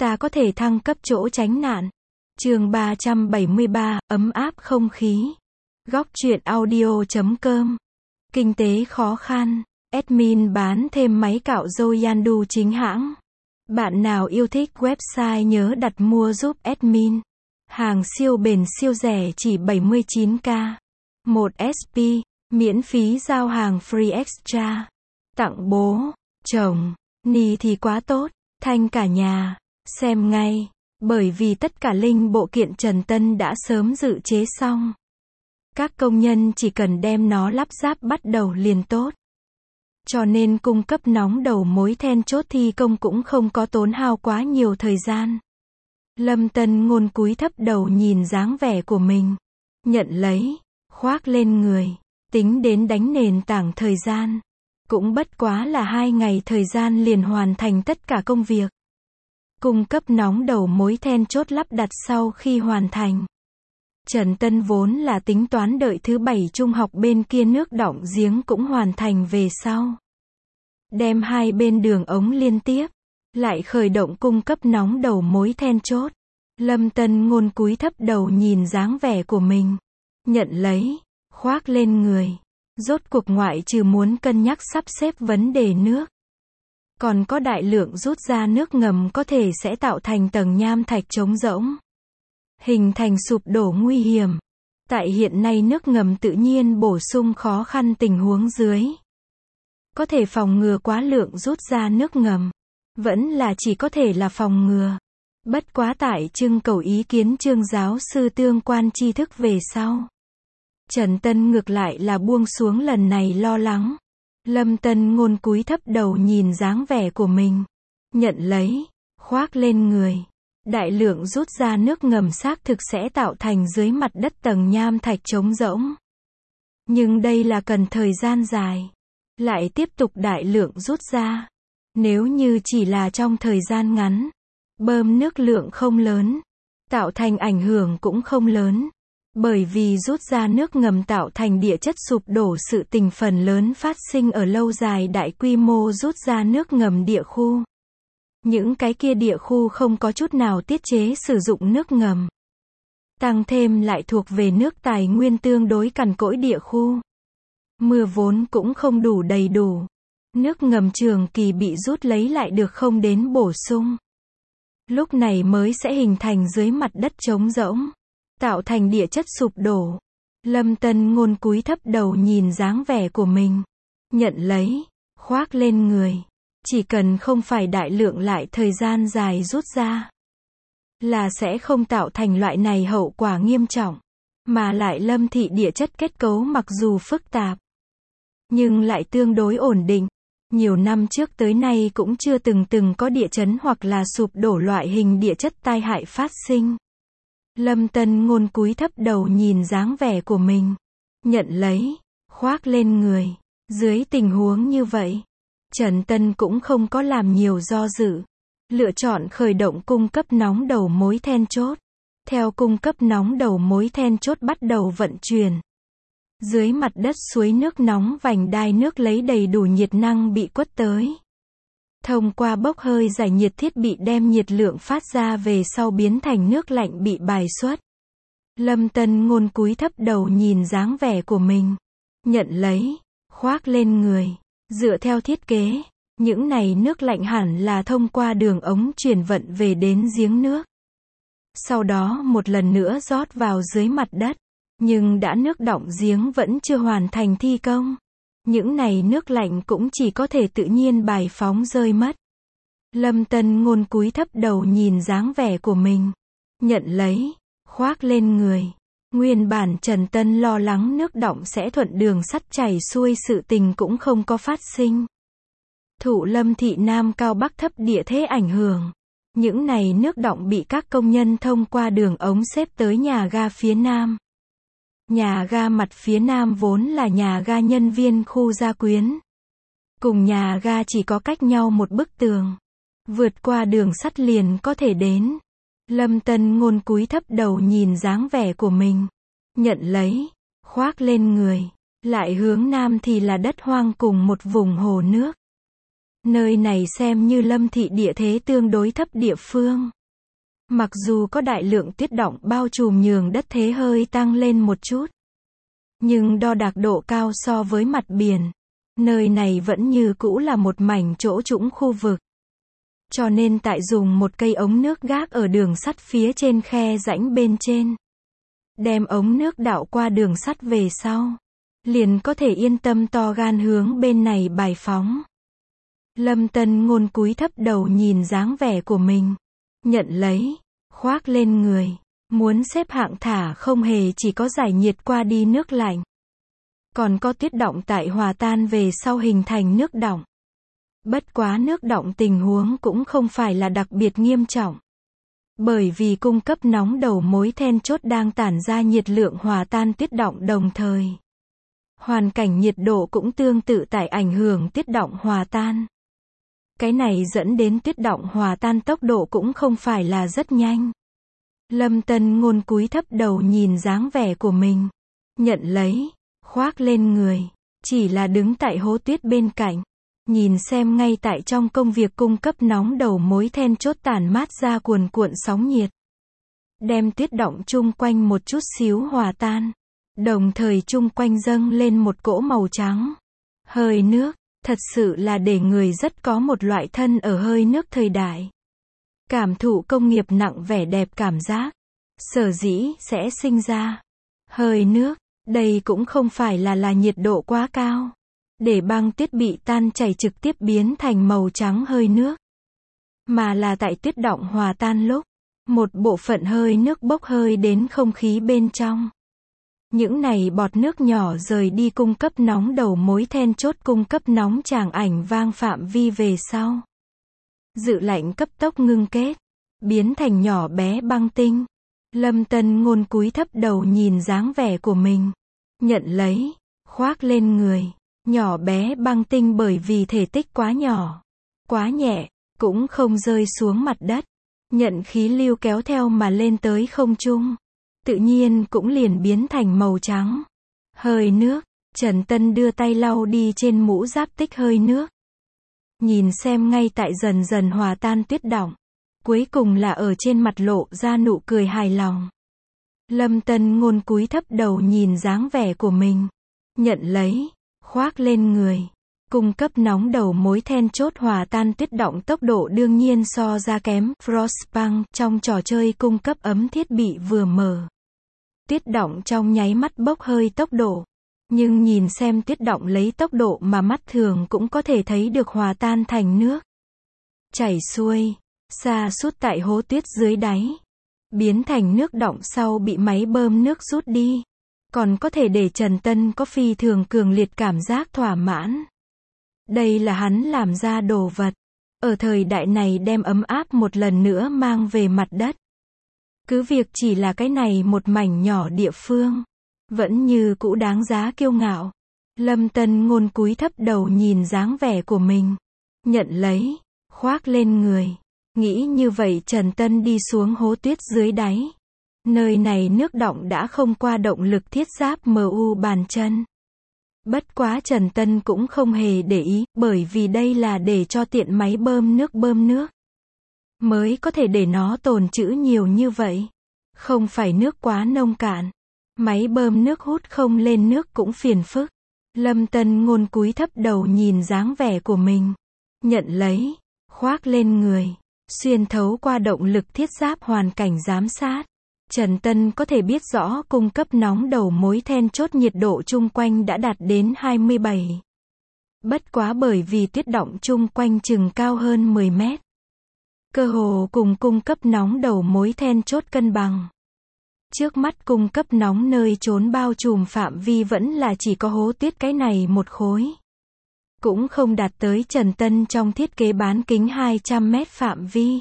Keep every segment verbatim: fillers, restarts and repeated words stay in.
ta có thể thăng cấp chỗ tránh nạn. Chương ba trăm bảy mươi ba, ấm áp không khí. Góc truyện audio chấm com. Kinh tế khó khăn. Admin bán thêm máy cạo râu Yandu chính hãng. Bạn nào yêu thích website nhớ đặt mua giúp admin. Hàng siêu bền siêu rẻ chỉ bảy mươi chín k. một ét pê, miễn phí giao hàng free extra. Tặng bố, chồng, ni thì quá tốt, thanh cả nhà. Xem ngay, bởi vì tất cả linh bộ kiện Trần Tân đã sớm dự chế xong. Các công nhân chỉ cần đem nó lắp ráp bắt đầu liền tốt. Cho nên cung cấp nóng đầu mối then chốt thi công cũng không có tốn hao quá nhiều thời gian. Lâm Tân Ngôn cúi thấp đầu nhìn dáng vẻ của mình. Nhận lấy, khoác lên người. Tính đến đánh nền tảng thời gian. Cũng bất quá là hai ngày thời gian liền hoàn thành tất cả công việc. Cung cấp nóng đầu mối then chốt lắp đặt sau khi hoàn thành. Trần Tân vốn là tính toán đợi thứ bảy trung học bên kia nước đọng giếng cũng hoàn thành về sau. Đem hai bên đường ống liên tiếp. Lại khởi động cung cấp nóng đầu mối then chốt. Lâm Tân Ngôn cúi thấp đầu nhìn dáng vẻ của mình. Nhận lấy, khoác lên người. Rốt cuộc ngoại trừ muốn cân nhắc sắp xếp vấn đề nước. Còn có đại lượng rút ra nước ngầm có thể sẽ tạo thành tầng nham thạch trống rỗng. Hình thành sụp đổ nguy hiểm. Tại hiện nay nước ngầm tự nhiên bổ sung khó khăn tình huống dưới. Có thể phòng ngừa quá lượng rút ra nước ngầm. Vẫn là chỉ có thể là phòng ngừa. Bất quá tại trưng cầu ý kiến Trương giáo sư tương quan tri thức về sau. Trần Tân ngược lại là buông xuống lần này lo lắng. Lâm Tân Ngôn cúi thấp đầu nhìn dáng vẻ của mình. Nhận lấy, khoác lên người. Đại lượng rút ra nước ngầm xác thực sẽ tạo thành dưới mặt đất tầng nham thạch trống rỗng. Nhưng đây là cần thời gian dài. Lại tiếp tục đại lượng rút ra. Nếu như chỉ là trong thời gian ngắn, bơm nước lượng không lớn, tạo thành ảnh hưởng cũng không lớn. Bởi vì rút ra nước ngầm tạo thành địa chất sụp đổ sự tình phần lớn phát sinh ở lâu dài đại quy mô rút ra nước ngầm địa khu. Những cái kia địa khu không có chút nào tiết chế sử dụng nước ngầm. Tăng thêm lại thuộc về nước tài nguyên tương đối cằn cỗi địa khu. Mưa vốn cũng không đủ đầy đủ. Nước ngầm trường kỳ bị rút lấy lại được không đến bổ sung. Lúc này mới sẽ hình thành dưới mặt đất trống rỗng. Tạo thành địa chất sụp đổ. Lâm Tân Ngôn cúi thấp đầu nhìn dáng vẻ của mình. Nhận lấy, khoác lên người. Chỉ cần không phải đại lượng lại thời gian dài rút ra. Là sẽ không tạo thành loại này hậu quả nghiêm trọng. Mà lại Lâm thị địa chất kết cấu mặc dù phức tạp. Nhưng lại tương đối ổn định. Nhiều năm trước tới nay cũng chưa từng từng có địa chấn hoặc là sụp đổ loại hình địa chất tai hại phát sinh. Lâm Tân Ngôn cúi thấp đầu nhìn dáng vẻ của mình. Nhận lấy, khoác lên người. Dưới tình huống như vậy, Trần Tân cũng không có làm nhiều do dự. Lựa chọn khởi động cung cấp nóng đầu mối then chốt. Theo cung cấp nóng đầu mối then chốt bắt đầu vận chuyển. Dưới mặt đất suối nước nóng vành đai nước lấy đầy đủ nhiệt năng bị quất tới. Thông qua bốc hơi giải nhiệt thiết bị đem nhiệt lượng phát ra về sau biến thành nước lạnh bị bài xuất. Lâm Tân Ngôn cúi thấp đầu nhìn dáng vẻ của mình. Nhận lấy, khoác lên người. Dựa theo thiết kế, những này nước lạnh hẳn là thông qua đường ống chuyển vận về đến giếng nước. Sau đó một lần nữa rót vào dưới mặt đất. Nhưng đã nước đọng giếng vẫn chưa hoàn thành thi công. Những này nước lạnh cũng chỉ có thể tự nhiên bài phóng rơi mất. Lâm Tân Ngôn cúi thấp đầu nhìn dáng vẻ của mình. Nhận lấy, khoác lên người. Nguyên bản Trần Tân lo lắng nước đọng sẽ thuận đường sắt chảy xuôi sự tình cũng không có phát sinh. Thụ Lâm thị Nam Cao Bắc thấp địa thế ảnh hưởng. Những này nước đọng bị các công nhân thông qua đường ống xếp tới nhà ga phía Nam. Nhà ga mặt phía Nam vốn là nhà ga nhân viên khu Gia Quyến. Cùng nhà ga chỉ có cách nhau một bức tường. Vượt qua đường sắt liền có thể đến. Lâm Tân Ngôn cúi thấp đầu nhìn dáng vẻ của mình. Nhận lấy, khoác lên người. Lại hướng Nam thì là đất hoang cùng một vùng hồ nước. Nơi này xem như Lâm thị địa thế tương đối thấp địa phương. Mặc dù có đại lượng tuyết đọng bao trùm nhường đất thế hơi tăng lên một chút. Nhưng đo đạc độ cao so với mặt biển, nơi này vẫn như cũ là một mảnh chỗ trũng khu vực. Cho nên tại dùng một cây ống nước gác ở đường sắt phía trên khe rãnh bên trên. Đem ống nước đạo qua đường sắt về sau. Liền có thể yên tâm to gan hướng bên này bài phóng. Lâm Tân Ngôn cúi thấp đầu nhìn dáng vẻ của mình. Nhận lấy, khoác lên người. Muốn xếp hạng thả không hề chỉ có giải nhiệt qua đi nước lạnh. Còn có tuyết đọng tại hòa tan về sau hình thành nước đọng. Bất quá nước đọng tình huống cũng không phải là đặc biệt nghiêm trọng. Bởi vì cung cấp nóng đầu mối then chốt đang tản ra nhiệt lượng hòa tan tuyết đọng đồng thời. Hoàn cảnh nhiệt độ cũng tương tự tại ảnh hưởng tuyết đọng hòa tan. Cái này dẫn đến tuyết đọng hòa tan tốc độ cũng không phải là rất nhanh. Lâm Tân Ngôn cúi thấp đầu nhìn dáng vẻ của mình. Nhận lấy, khoác lên người. Chỉ là đứng tại hố tuyết bên cạnh. Nhìn xem ngay tại trong công việc cung cấp nóng đầu mối then chốt tản mát ra cuồn cuộn sóng nhiệt. Đem tuyết đọng chung quanh một chút xíu hòa tan. Đồng thời chung quanh dâng lên một cỗ màu trắng. Hơi nước, thật sự là để người rất có một loại thân ở hơi nước thời đại. Cảm thụ công nghiệp nặng vẻ đẹp cảm giác. Sở dĩ sẽ sinh ra. Hơi nước, đây cũng không phải là là nhiệt độ quá cao. Để băng tuyết bị tan chảy trực tiếp biến thành màu trắng hơi nước. Mà là tại tuyết đọng hòa tan lúc. Một bộ phận hơi nước bốc hơi đến không khí bên trong. Những này bọt nước nhỏ rời đi cung cấp nóng đầu mối then chốt cung cấp nóng tràng ảnh vang phạm vi về sau. Dự lạnh cấp tốc ngưng kết. Biến thành nhỏ bé băng tinh. Lâm Tân Ngôn cúi thấp đầu nhìn dáng vẻ của mình. Nhận lấy, khoác lên người. Nhỏ bé băng tinh bởi vì thể tích quá nhỏ, quá nhẹ, cũng không rơi xuống mặt đất. Nhận khí lưu kéo theo mà lên tới không trung. Tự nhiên cũng liền biến thành màu trắng. Hơi nước, Trần Tân đưa tay lau đi trên mũ giáp tích hơi nước. Nhìn xem ngay tại dần dần hòa tan tuyết đọng. Cuối cùng là ở trên mặt lộ ra nụ cười hài lòng. Lâm Tân Ngôn cúi thấp đầu nhìn dáng vẻ của mình. Nhận lấy, khoác lên người. Cung cấp nóng đầu mối then chốt hòa tan tuyết đọng tốc độ đương nhiên so ra kém. Frostpunk trong trò chơi cung cấp ấm thiết bị vừa mở. Tuyết đọng trong nháy mắt bốc hơi tốc độ. Nhưng nhìn xem tuyết đọng lấy tốc độ mà mắt thường cũng có thể thấy được hòa tan thành nước. Chảy xuôi, xa sút tại hố tuyết dưới đáy. Biến thành nước đọng sau bị máy bơm nước rút đi. Còn có thể để Trần Tân có phi thường cường liệt cảm giác thỏa mãn. Đây là hắn làm ra đồ vật. Ở thời đại này đem ấm áp một lần nữa mang về mặt đất. Cứ việc chỉ là cái này một mảnh nhỏ địa phương. Vẫn như cũ đáng giá kiêu ngạo. Lâm Tân Ngôn cúi thấp đầu nhìn dáng vẻ của mình. Nhận lấy, khoác lên người. Nghĩ như vậy Trần Tân đi xuống hố tuyết dưới đáy. Nơi này nước đọng đã không qua động lực thiết giáp em u bàn chân. Bất quá Trần Tân cũng không hề để ý, bởi vì đây là để cho tiện máy bơm nước bơm nước. Mới có thể để nó tồn trữ nhiều như vậy. Không phải nước quá nông cạn. Máy bơm nước hút không lên nước cũng phiền phức. Lâm Tân Ngôn cúi thấp đầu nhìn dáng vẻ của mình. Nhận lấy, khoác lên người. Xuyên thấu qua động lực thiết giáp hoàn cảnh giám sát. Trần Tân có thể biết rõ cung cấp nóng đầu mối then chốt nhiệt độ chung quanh đã đạt đến hai mươi bảy. Bất quá bởi vì tuyết đọng chung quanh chừng cao hơn mười mét. Cơ hồ cùng cung cấp nóng đầu mối then chốt cân bằng. Trước mắt cung cấp nóng nơi trốn bao trùm phạm vi vẫn là chỉ có hố tuyết cái này một khối. Cũng không đạt tới Trần Tân trong thiết kế bán kính hai trăm mét phạm vi.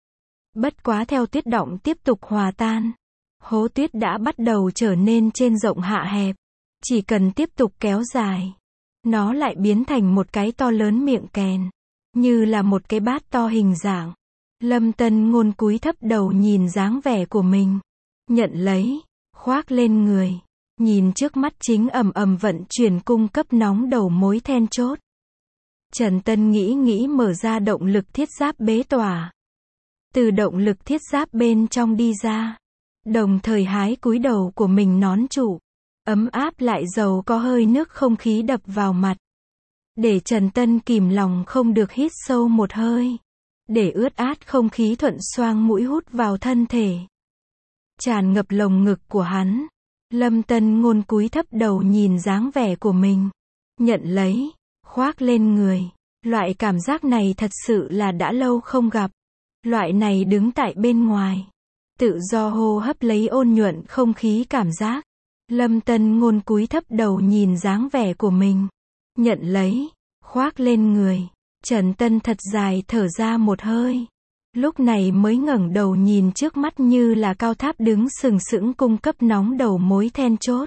Bất quá theo tuyết đọng tiếp tục hòa tan. Hố tuyết đã bắt đầu trở nên trên rộng hạ hẹp. Chỉ cần tiếp tục kéo dài. Nó lại biến thành một cái to lớn miệng kèn. Như là một cái bát to hình dạng. Lâm Tân Ngôn cúi thấp đầu nhìn dáng vẻ của mình. Nhận lấy, khoác lên người. Nhìn trước mắt chính ầm ầm vận chuyển cung cấp nóng đầu mối then chốt. Trần Tân nghĩ nghĩ mở ra động lực thiết giáp bế tỏa. Từ động lực thiết giáp bên trong đi ra. Đồng thời hái cúi đầu của mình nón trụ. Ấm áp lại giàu có hơi nước không khí đập vào mặt. Để Trần Tân kìm lòng không được hít sâu một hơi. Để ướt át không khí thuận xoang mũi hút vào thân thể. Tràn ngập lồng ngực của hắn. Lâm Tân Ngôn cúi thấp đầu nhìn dáng vẻ của mình. Nhận lấy, khoác lên người. Loại cảm giác này thật sự là đã lâu không gặp. Loại này đứng tại bên ngoài. Tự do hô hấp lấy ôn nhuận không khí cảm giác. Lâm Tân Ngôn cúi thấp đầu nhìn dáng vẻ của mình. Nhận lấy, khoác lên người. Trần Tân thật dài thở ra một hơi. Lúc này mới ngẩng đầu nhìn trước mắt như là cao tháp đứng sừng sững cung cấp nóng đầu mối then chốt.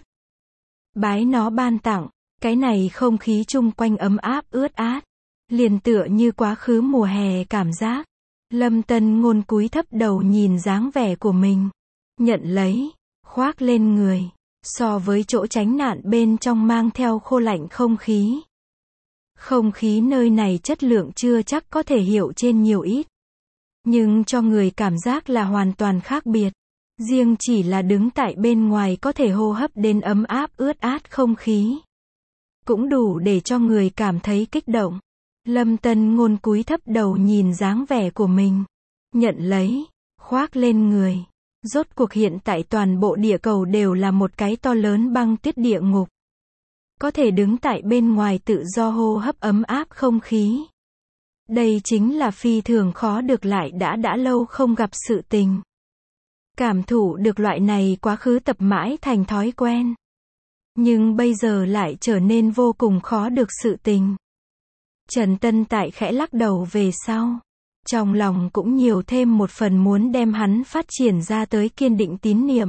Bái nó ban tặng, cái này không khí chung quanh ấm áp ướt át. Liền tựa như quá khứ mùa hè cảm giác. Lâm Tân Ngôn cúi thấp đầu nhìn dáng vẻ của mình. Nhận lấy, khoác lên người. So với chỗ tránh nạn bên trong mang theo khô lạnh không khí. Không khí nơi này chất lượng chưa chắc có thể hiểu trên nhiều ít. Nhưng cho người cảm giác là hoàn toàn khác biệt. Riêng chỉ là đứng tại bên ngoài có thể hô hấp đến ấm áp ướt át không khí. Cũng đủ để cho người cảm thấy kích động. Lâm Tân Ngôn cúi thấp đầu nhìn dáng vẻ của mình. Nhận lấy, khoác lên người. Rốt cuộc hiện tại toàn bộ địa cầu đều là một cái to lớn băng tuyết địa ngục. Có thể đứng tại bên ngoài tự do hô hấp ấm áp không khí. Đây chính là phi thường khó được lại đã đã lâu không gặp sự tình. Cảm thụ được loại này quá khứ tập mãi thành thói quen. Nhưng bây giờ lại trở nên vô cùng khó được sự tình. Trần Tân tại khẽ lắc đầu về sau. Trong lòng cũng nhiều thêm một phần muốn đem hắn phát triển ra tới kiên định tín niệm.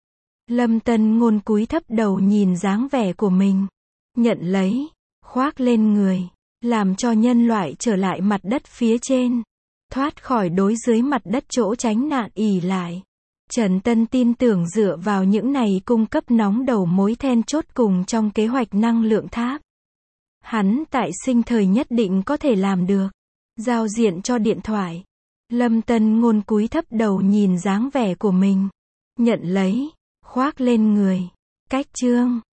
Lâm Tân Ngôn cúi thấp đầu nhìn dáng vẻ của mình. Nhận lấy, khoác lên người. Làm cho nhân loại trở lại mặt đất phía trên. Thoát khỏi đối dưới mặt đất chỗ tránh nạn ỉ lại. Trần Tân tin tưởng dựa vào những này cung cấp nóng đầu mối then chốt cùng trong kế hoạch năng lượng tháp. Hắn tại sinh thời nhất định có thể làm được. Giao diện cho điện thoại. Lâm Tân Ngôn cúi thấp đầu nhìn dáng vẻ của mình. Nhận lấy, khoác lên người. Cách chương